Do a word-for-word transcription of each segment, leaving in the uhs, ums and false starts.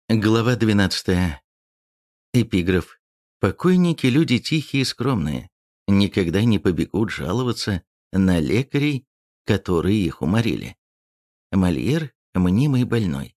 Глава двенадцатая. Эпиграф. Покойники – люди тихие и скромные, никогда не побегут жаловаться на лекарей, которые их уморили. Мольер – мнимый больной.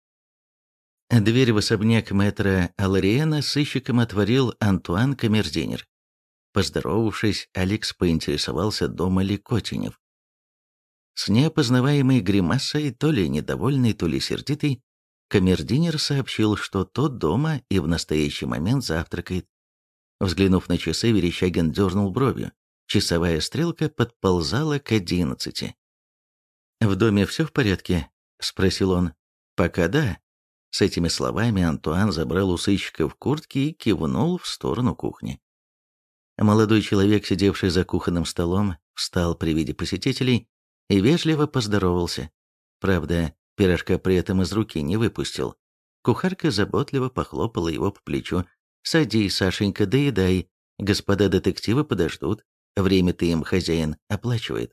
Дверь в особняк мэтра Алариэна сыщиком отворил Антуан Камердинер. Поздоровавшись, Алекс поинтересовался, дома ли Котенев. С неопознаваемой гримасой, то ли недовольный, то ли сердитый, камердинер сообщил, что тот дома и в настоящий момент завтракает. Взглянув на часы, Верещагин дернул бровью. Часовая стрелка подползала к одиннадцати. «В доме все в порядке?» — спросил он. «Пока да». С этими словами Антуан забрал у сыщика в куртке и кивнул в сторону кухни. Молодой человек, сидевший за кухонным столом, встал при виде посетителей и вежливо поздоровался. Правда, пирожка при этом из руки не выпустил. Кухарка заботливо похлопала его по плечу. «Садись, Сашенька, доедай. Господа детективы подождут. Время-то им хозяин оплачивает».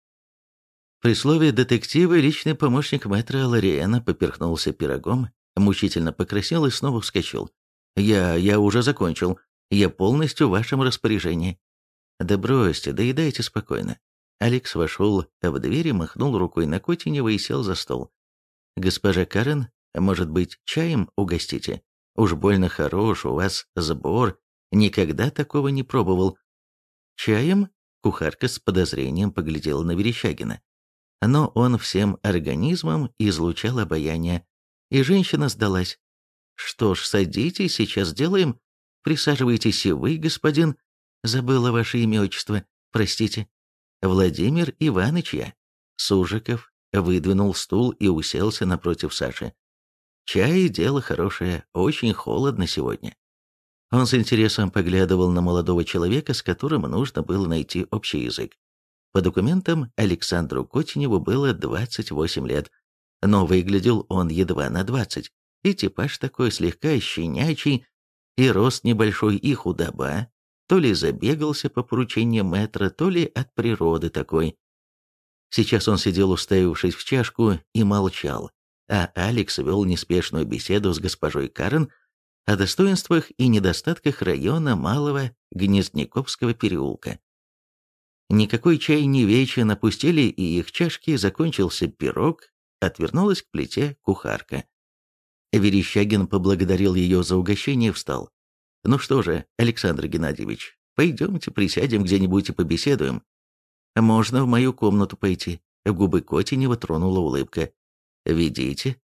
При слове «детективы» личный помощник мэтра Лориэна поперхнулся пирогом, мучительно покраснел и снова вскочил. «Я... я уже закончил. Я полностью в вашем распоряжении». «Да бросьте, доедайте спокойно». Алекс вошел в дверь и махнул рукой на Котенева и сел за стол. «Госпожа Карен, может быть, чаем угостите? Уж больно хорош у вас сбор, никогда такого не пробовал». «Чаем?» — кухарка с подозрением поглядела на Верещагина. Но он всем организмом излучал обаяние, и женщина сдалась. «Что ж, садитесь, сейчас сделаем. Присаживайтесь и вы, господин. Забыла ваше имя, отчество, простите. Владимир Иваныч я». Сужиков выдвинул стул и уселся напротив Саши. «Чай – дело хорошее, очень холодно сегодня». Он с интересом поглядывал на молодого человека, с которым нужно было найти общий язык. По документам Александру Котеневу было двадцать восемь лет, но выглядел он едва на двадцать, и типаж такой слегка щенячий, и рост небольшой, и худоба, то ли забегался по поручениям мэтра, то ли от природы такой. Сейчас он сидел, уставившись в чашку, и молчал, а Алекс вел неспешную беседу с госпожой Карен о достоинствах и недостатках района Малого Гнездниковского переулка. Никакой чай не вечен, опустили и их чашки, закончился пирог, отвернулась к плите кухарка. Верещагин поблагодарил ее за угощение и встал. «Ну что же, Александр Геннадьевич, пойдемте присядем где-нибудь и побеседуем. Можно в мою комнату пойти». В губы Котенева тронула улыбка. «Ведите».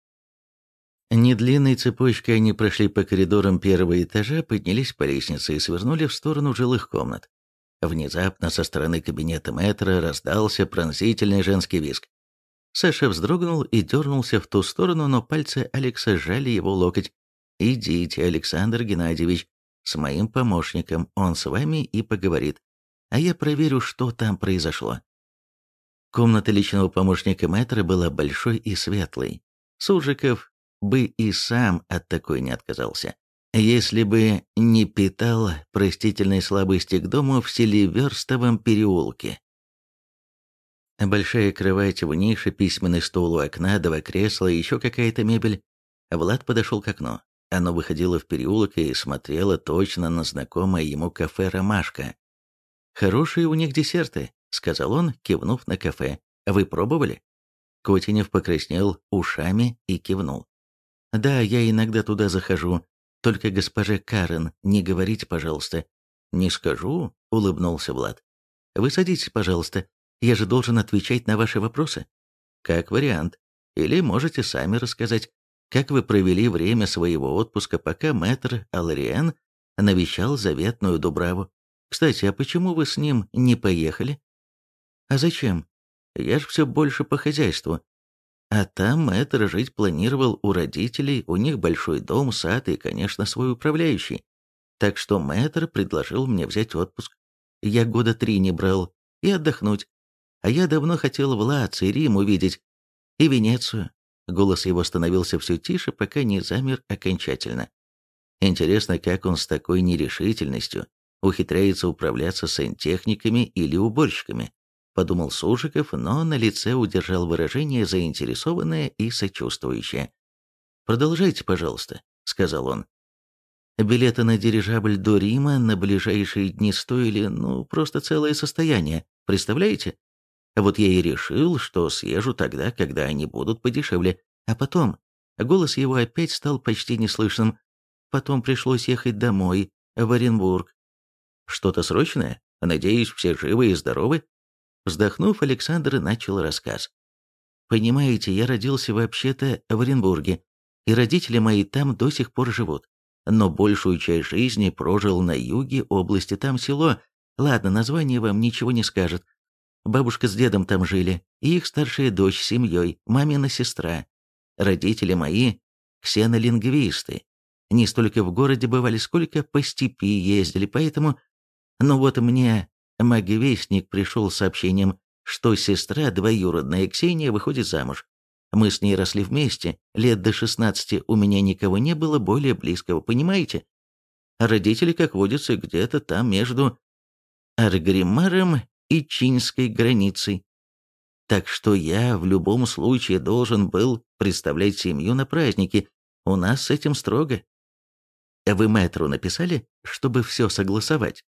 Недлинной цепочкой они прошли по коридорам первого этажа, поднялись по лестнице и свернули в сторону жилых комнат. Внезапно со стороны кабинета мэтра раздался пронзительный женский визг. Саша вздрогнул и дернулся в ту сторону, но пальцы Алекса сжали его локоть. «Идите, Александр Геннадьевич, с моим помощником, он с вами и поговорит, а я проверю, что там произошло». Комната личного помощника мэтра была большой и светлой. Сужиков бы и сам от такой не отказался, если бы не питал простительной слабости к дому в Селиверстовом переулке. Большая кровать в нише, письменный стол у окна, два кресла и еще какая-то мебель. Влад подошел к окну. Оно выходило в переулок и смотрело точно на знакомое ему кафе «Ромашка». «Хорошие у них десерты», — сказал он, кивнув на кафе. «Вы пробовали?» Котенев покраснел ушами и кивнул. «Да, я иногда туда захожу. Только госпоже Карен не говорите, пожалуйста». «Не скажу», — улыбнулся Влад. «Вы садитесь, пожалуйста. Я же должен отвечать на ваши вопросы». «Как вариант. Или можете сами рассказать, как вы провели время своего отпуска, пока мэтр Алариэн навещал заветную Дубраву. Кстати, а почему вы с ним не поехали?» «А зачем? Я ж все больше по хозяйству. А там мэтр жить планировал у родителей, у них большой дом, сад и, конечно, свой управляющий. Так что мэтр предложил мне взять отпуск. Я года три не брал, и отдохнуть. А я давно хотел в Лац и Рим увидеть, и Венецию». Голос его становился все тише, пока не замер окончательно. Интересно, как он с такой нерешительностью ухитряется управляться с сантехниками или уборщиками, подумал Сужиков, но на лице удержал выражение заинтересованное и сочувствующее. «Продолжайте, пожалуйста», — сказал он. «Билеты на дирижабль до Рима на ближайшие дни стоили, ну, просто целое состояние, представляете? Вот я и решил, что съезжу тогда, когда они будут подешевле. А потом...» Голос его опять стал почти неслышным. «Потом пришлось ехать домой, в Оренбург». «Что-то срочное? Надеюсь, все живы и здоровы?» Вздохнув, Александр начал рассказ. «Понимаете, я родился вообще-то в Оренбурге, и родители мои там до сих пор живут. Но большую часть жизни прожил на юге области, там село. Ладно, название вам ничего не скажет. Бабушка с дедом там жили, и их старшая дочь с семьей, мамина сестра. Родители мои – ксенолингвисты. Не столько в городе бывали, сколько по степи ездили, поэтому... Ну вот мне маговестник пришел с сообщением, что сестра двоюродная Ксения выходит замуж. Мы с ней росли вместе, лет до шестнадцати у меня никого не было более близкого, понимаете? А родители, как водится, где-то там между Аргримаром и чинской границей. Так что я в любом случае должен был представлять семью на празднике. У нас с этим строго. А вы мэтру написали, чтобы все согласовать?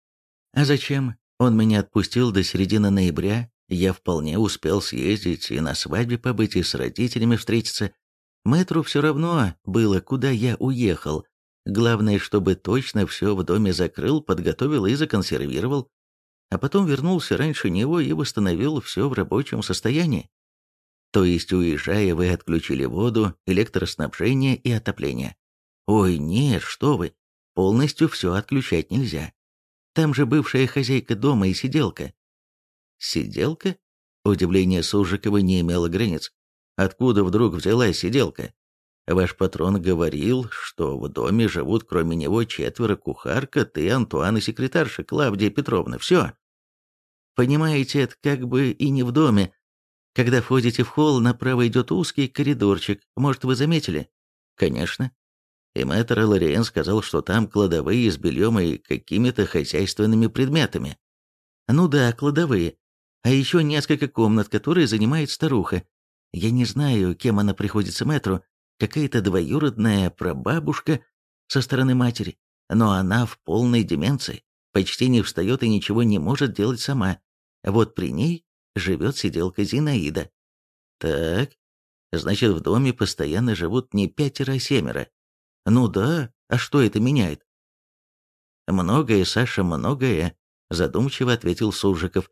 А зачем? Он меня отпустил до середины ноября. Я вполне успел съездить и на свадьбе побыть, и с родителями встретиться. Мэтру все равно было, куда я уехал. Главное, чтобы точно все в доме закрыл, подготовил и законсервировал. А потом вернулся раньше него и восстановил все в рабочем состоянии. То есть, уезжая, вы отключили воду, электроснабжение и отопление. Ой, нет, что вы, полностью все отключать нельзя. Там же бывшая хозяйка дома и сиделка. Сиделка? Удивление Суржикова не имело границ. Откуда вдруг взялась сиделка? Ваш патрон говорил, что в доме живут кроме него четверо: кухарка, ты, Антуан и секретарша Клавдия Петровна. Все. Понимаете, это как бы и не в доме. Когда входите в холл, направо идет узкий коридорчик. Может, вы заметили? Конечно. И мэтр Лориен сказал, что там кладовые с бельем и какими-то хозяйственными предметами. Ну да, кладовые. А еще несколько комнат, которые занимает старуха. Я не знаю, кем она приходится мэтру, какая-то двоюродная прабабушка со стороны матери, но она в полной деменции, почти не встает и ничего не может делать сама. Вот при ней живет сиделка Зинаида. Так, значит, в доме постоянно живут не пятеро, а семеро. Ну да, а что это меняет? Многое, Саша, многое, задумчиво ответил Суржиков.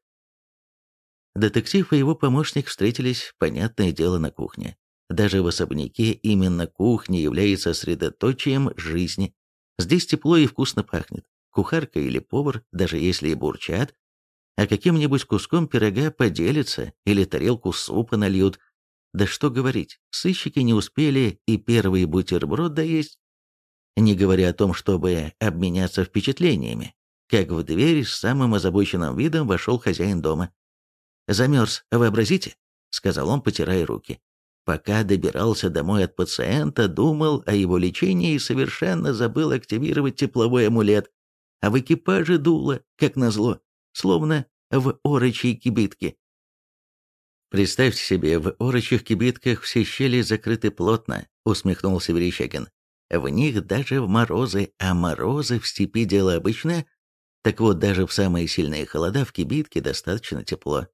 Детектив и его помощник встретились, понятное дело, на кухне. Даже в особняке именно кухня является средоточием жизни. Здесь тепло и вкусно пахнет. Кухарка или повар, даже если и бурчат, а каким-нибудь куском пирога поделятся или тарелку супа нальют. Да что говорить, сыщики не успели и первый бутерброд доесть, не говоря о том, чтобы обменяться впечатлениями, как в дверь с самым озабоченным видом вошел хозяин дома. «Замерз, вообразите?» — сказал он, потирая руки. «Пока добирался домой от пациента, думал о его лечении и совершенно забыл активировать тепловой амулет. А в экипаже дуло, как назло, словно в орочьей кибитке». «Представьте себе, в орочьих кибитках все щели закрыты плотно», — усмехнулся Верещагин. «В них даже в морозы, а морозы в степи дело обычное. Так вот, даже в самые сильные холода в кибитке достаточно тепло».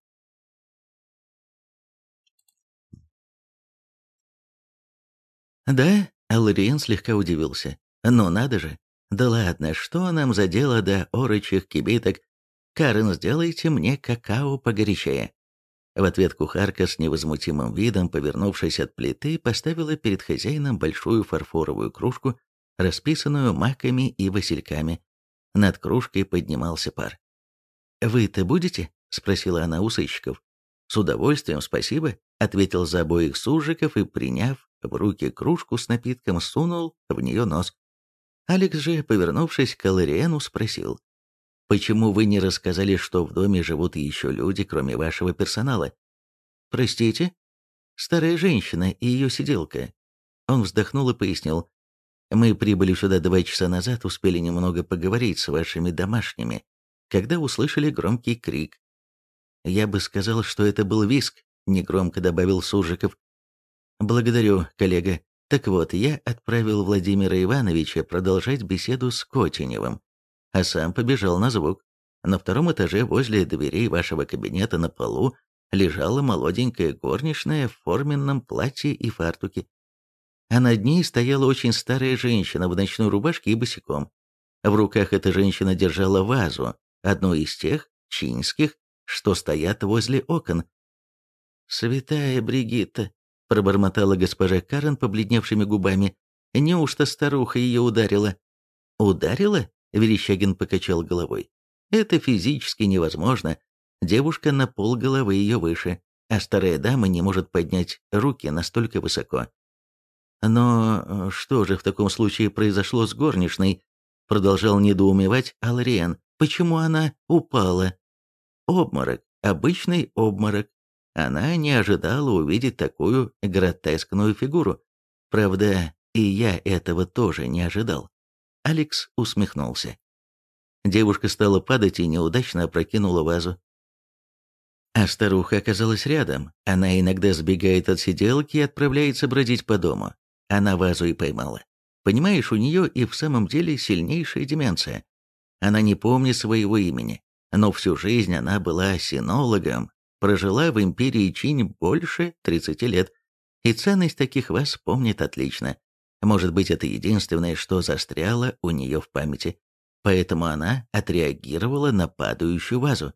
Да, Алариен слегка удивился. «Ну надо же! Да ладно, что нам за дело до орочьих кибиток? Карен, сделайте мне какао погорячее». В ответ кухарка с невозмутимым видом, повернувшись от плиты, поставила перед хозяином большую фарфоровую кружку, расписанную маками и васильками. Над кружкой поднимался пар. «Вы-то будете?» — спросила она у сыщиков. «С удовольствием, спасибо», — ответил за обоих Суржиков и, приняв в руки кружку с напитком, сунул в нее нос. Алекс же, повернувшись к Алариену, спросил: «Почему вы не рассказали, что в доме живут еще люди, кроме вашего персонала?» «Простите?» «Старая женщина и ее сиделка». Он вздохнул и пояснил: «Мы прибыли сюда два часа назад, успели немного поговорить с вашими домашними, когда услышали громкий крик». «Я бы сказал, что это был визг», — негромко добавил Суржиков. «Благодарю, коллега. Так вот, я отправил Владимира Ивановича продолжать беседу с Котеневым, а сам побежал на звук. На втором этаже возле дверей вашего кабинета на полу лежала молоденькая горничная в форменном платье и фартуке, а над ней стояла очень старая женщина в ночной рубашке и босиком. В руках эта женщина держала вазу, одну из тех, чинских, что стоят возле окон. «Святая Бригитта», — пробормотала госпожа Карен побледневшими губами, — «неужто старуха ее ударила?» «Ударила?» — Верещагин покачал головой. «Это физически невозможно. Девушка на полголовы ее выше, а старая дама не может поднять руки настолько высоко». «Но что же в таком случае произошло с горничной?» — продолжал недоумевать Алариен. «Почему она упала?» «Обморок, обычный обморок. Она не ожидала увидеть такую гротескную фигуру. Правда, и я этого тоже не ожидал». Алекс усмехнулся. Девушка стала падать и неудачно опрокинула вазу. А старуха оказалась рядом. Она иногда сбегает от сиделки и отправляется бродить по дому. Она вазу и поймала. Понимаешь, у нее и в самом деле сильнейшая деменция. Она не помнит своего имени, но всю жизнь она была синологом, прожила в империи Чинь больше тридцати лет, и ценность таких ваз помнит отлично. Может быть, это единственное, что застряло у нее в памяти. Поэтому она отреагировала на падающую вазу.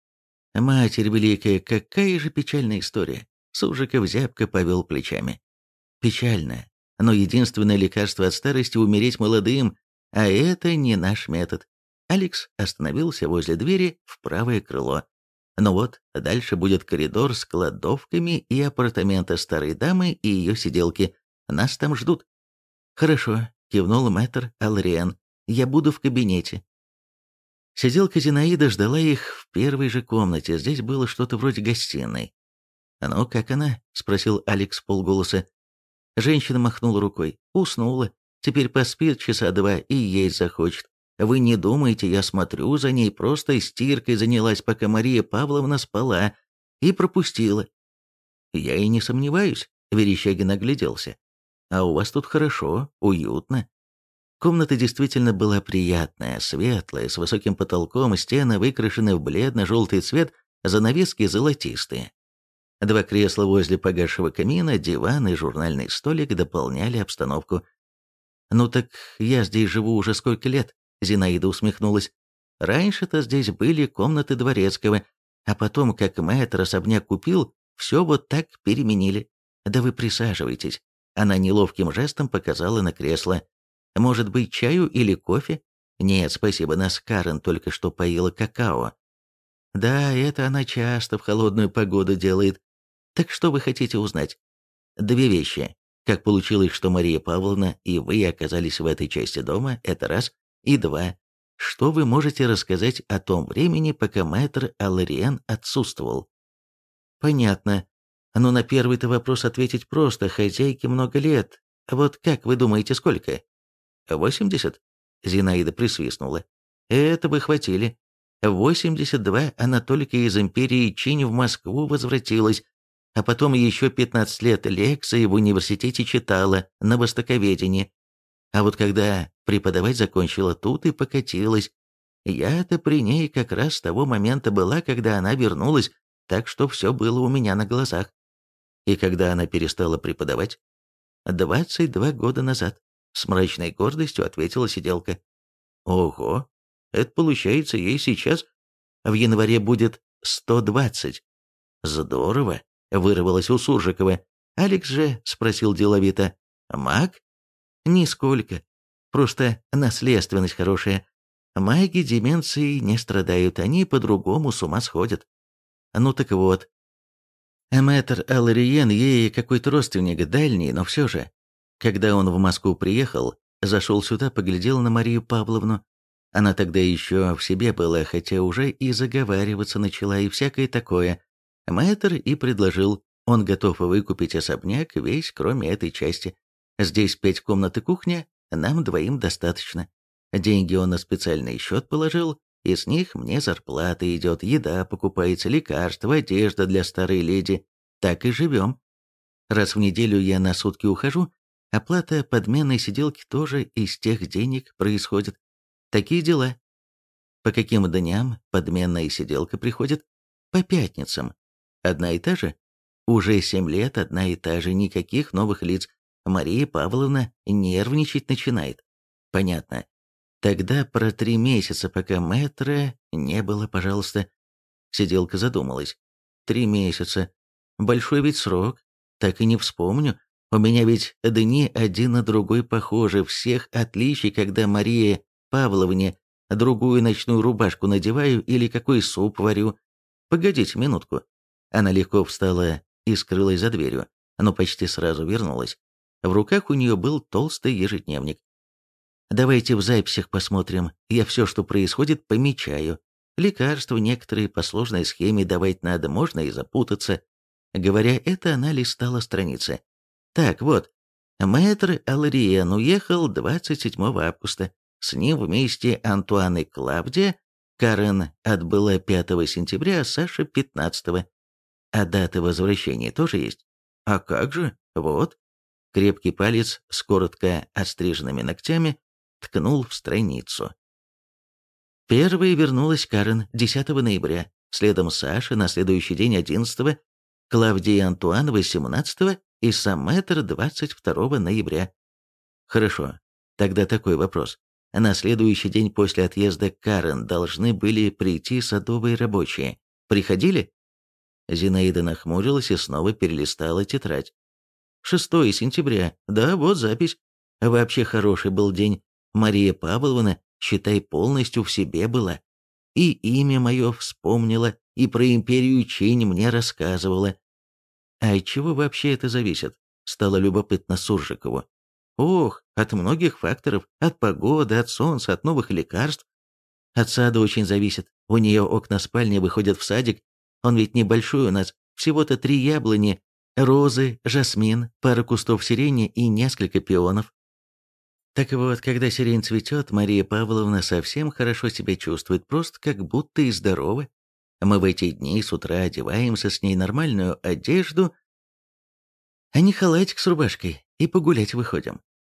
Матерь Великая, какая же печальная история. Сужиков зябко повел плечами. Печальная, но единственное лекарство от старости — умереть молодым, а это не наш метод. Алекс остановился возле двери в правое крыло. Ну вот, дальше будет коридор с кладовками и апартаменты старой дамы и ее сиделки. Нас там ждут. «Хорошо», — кивнул мэтр Алриен. «Я буду в кабинете». Сиделка Зинаида ждала их в первой же комнате. Здесь было что-то вроде гостиной. «Ну, как она?» — спросил Алекс полголоса. Женщина махнула рукой. «Уснула. Теперь поспит часа два и есть захочет. Вы не думайте, я смотрю за ней, просто стиркой занялась, пока Мария Павловна спала, и пропустила». «Я и не сомневаюсь», — Верещагин огляделся. «А у вас тут хорошо, уютно». Комната действительно была приятная, светлая, с высоким потолком, стены выкрашены в бледно-желтый цвет, занавески золотистые. Два кресла возле погасшего камина, диван и журнальный столик дополняли обстановку. «Ну так я здесь живу уже сколько лет», — Зинаида усмехнулась. «Раньше-то здесь были комнаты дворецкого, а потом, как мэтр особняк купил, все вот так переменили. Да вы присаживайтесь». Она неловким жестом показала на кресло. «Может быть, чаю или кофе?» «Нет, спасибо, нас Карен только что поила какао». «Да, это она часто в холодную погоду делает. Так что вы хотите узнать?» «Две вещи. Как получилось, что Мария Павловна и вы оказались в этой части дома, это раз. И два. Что вы можете рассказать о том времени, пока мэтр Алариен отсутствовал?» «Понятно. Но на первый-то вопрос ответить просто. Хозяйке много лет. Вот как вы думаете, сколько?» «Восемьдесят?» Зинаида присвистнула. «Это вы хватили. В восемьдесят два она только из империи Чинь в Москву возвратилась, а потом еще пятнадцать лет лекции в университете читала на востоковедении. А вот когда преподавать закончила, тут и покатилась. Я-то при ней как раз с того момента была, когда она вернулась, так что все было у меня на глазах. И когда она перестала преподавать? Двадцать два года назад. С мрачной гордостью ответила сиделка. Ого, это получается ей сейчас в январе будет сто двадцать. Здорово, вырвалось у Суржикова. Алекс же спросил деловито. Маг? Нисколько. Просто наследственность хорошая. Маги деменцией не страдают, они по-другому с ума сходят. Ну так вот. Мэтр Алариен ей какой-то родственник, дальний, но все же. Когда он в Москву приехал, зашел сюда, поглядел на Марию Павловну. Она тогда еще в себе была, хотя уже и заговариваться начала, и всякое такое. Мэтр и предложил, он готов выкупить особняк весь, кроме этой части. Здесь пять комнат и кухня, нам двоим достаточно. Деньги он на специальный счет положил, и с них мне зарплата идет, еда покупается, лекарства, одежда для старой леди. Так и живем. Раз в неделю я на сутки ухожу, Оплата подменной сиделки тоже из тех денег происходит. Такие дела. По каким дням подменная сиделка приходит? По пятницам. Одна и та же? Уже семь лет одна и та же, никаких новых лиц. Мария Павловна нервничать начинает. Понятно. Тогда про три месяца, пока мэтра не было, пожалуйста. Сиделка задумалась. Три месяца. Большой ведь срок. Так и не вспомню. У меня ведь дни один на другой похожи. Всех отличий, когда Мария Павловне другую ночную рубашку надеваю или какой суп варю. Погодите минутку. Она легко встала и скрылась за дверью, но почти сразу вернулась. В руках у нее был толстый ежедневник. Давайте в записях посмотрим. Я все, что происходит, помечаю. Лекарства некоторые по сложной схеме давать надо, можно и запутаться. Говоря это, она листала страницы. Так, вот. Мэтр Алариен уехал двадцать седьмого августа. С ним вместе Антуан и Клавдия. Карен отбыла пятого сентября, а Саша пятнадцатого. А даты возвращения тоже есть? А как же? Вот. Крепкий палец с коротко отстриженными ногтями ткнул в страницу. Первой вернулась Карен десятого ноября, следом Саша на следующий день одиннадцатого, Клавдия и Антуан восемнадцатого и сам мэтр двадцать второго ноября. Хорошо, тогда такой вопрос. На следующий день после отъезда Карен должны были прийти садовые рабочие. Приходили? Зинаида нахмурилась и снова перелистала тетрадь. шестого сентября, да, вот запись. Вообще хороший был день. Мария Павловна, считай, полностью в себе была. И имя мое вспомнила, и про империю Чинь мне рассказывала. А от чего вообще это зависит? Стало любопытно Суржикову. Ох, от многих факторов, от погоды, от солнца, от новых лекарств. От сада очень зависит. У нее окна спальни выходят в садик. Он ведь небольшой у нас, всего-то три яблони, розы, жасмин, пара кустов сирени и несколько пионов. Так вот, когда сирень цветет, Мария Павловна совсем хорошо себя чувствует, просто как будто и здорова. Мы в эти дни с утра одеваемся с ней нормальную одежду, а не халатик с рубашкой, и погулять выходим.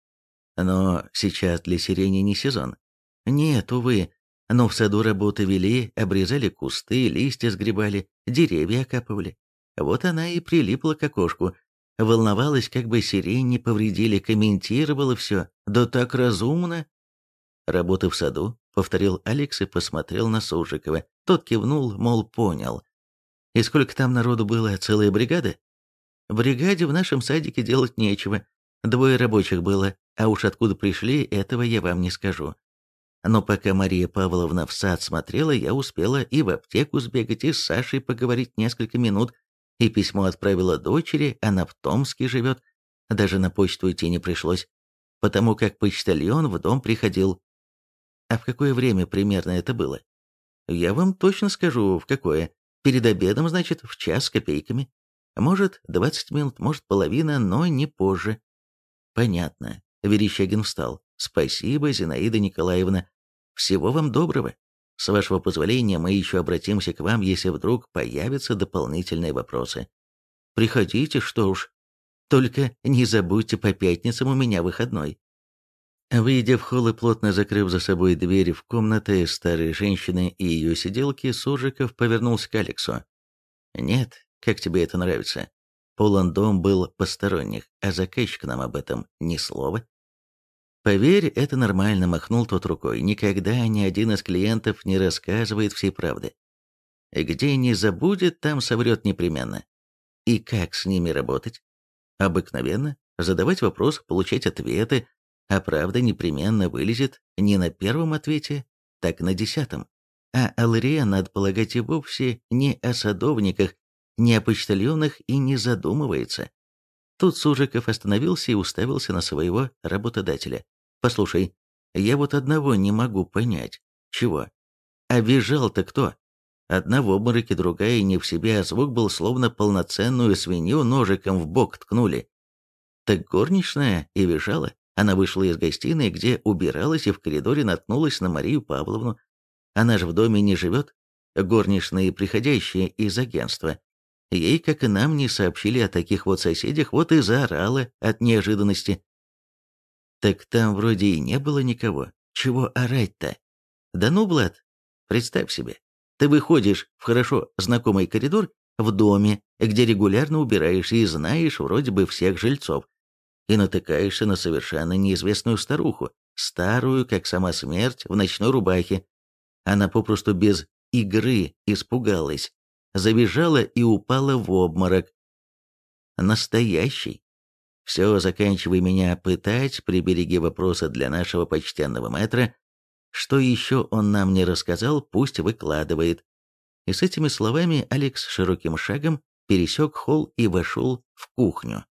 Но сейчас для сирени не сезон. Нет, увы, но в саду работы вели, обрезали кусты, листья сгребали, деревья окапывали. Вот она и прилипла к окошку. Волновалась, как бы сирень не повредили, комментировала все. Да так разумно. Работа в саду, повторил Алекс и посмотрел на Суржикова. Тот кивнул, мол, понял. И сколько там народу было, целая бригада? Бригаде в нашем садике делать нечего. Двое рабочих было, а уж откуда пришли, этого я вам не скажу. Но пока Мария Павловна в сад смотрела, я успела и в аптеку сбегать, и с Сашей поговорить несколько минут, и письмо отправила дочери, она в Томске живет, даже на почту идти не пришлось, потому как почтальон в дом приходил. А в какое время примерно это было? Я вам точно скажу, в какое. Перед обедом, значит, в час с копейками. Может, двадцать минут, может, половина, но не позже. Понятно. Верещагин встал. Спасибо, Зинаида Николаевна. Всего вам доброго. С вашего позволения мы еще обратимся к вам, если вдруг появятся дополнительные вопросы. Приходите, что уж. Только не забудьте, по пятницам у меня выходной. Выйдя в холл и плотно закрыв за собой дверь в комнаты старой женщины и ее сиделки, Суржиков повернулся к Алексу. «Нет, как тебе это нравится? Полон дом был посторонних, а заказчик нам об этом ни слова». «Поверь, это нормально», — махнул тот рукой. «Никогда ни один из клиентов не рассказывает всей правды. Где не забудет, там соврет непременно. И как с ними работать? Обыкновенно задавать вопросы, получать ответы, а правда непременно вылезет не на первом ответе, так на десятом. А Алрия, надо полагать, и вовсе не о садовниках, не о почтальонах и не задумывается». Тут Суржиков остановился и уставился на своего работодателя. «Послушай, я вот одного не могу понять. Чего? А визжал-то кто? Одна в обмороке, другая не в себе, а звук был словно полноценную свинью ножиком в бок ткнули. Так горничная и визжала. Она вышла из гостиной, где убиралась, и в коридоре наткнулась на Марию Павловну. Она же в доме не живет. Горничные, приходящие из агентства. Ей, как и нам, не сообщили о таких вот соседях, вот и заорала от неожиданности. Так там вроде и не было никого. Чего орать-то? Да ну, Влад, представь себе, ты выходишь в хорошо знакомый коридор в доме, где регулярно убираешься и знаешь вроде бы всех жильцов, и натыкаешься на совершенно неизвестную старуху, старую, как сама смерть, в ночной рубахе. Она попросту без игры испугалась, завизжала и упала в обморок. Настоящий. Все, заканчивай меня пытать, прибереги вопросы для нашего почтенного мэтра. Что еще он нам не рассказал, пусть выкладывает. И с этими словами Алекс широким шагом пересек холл и вошел в кухню.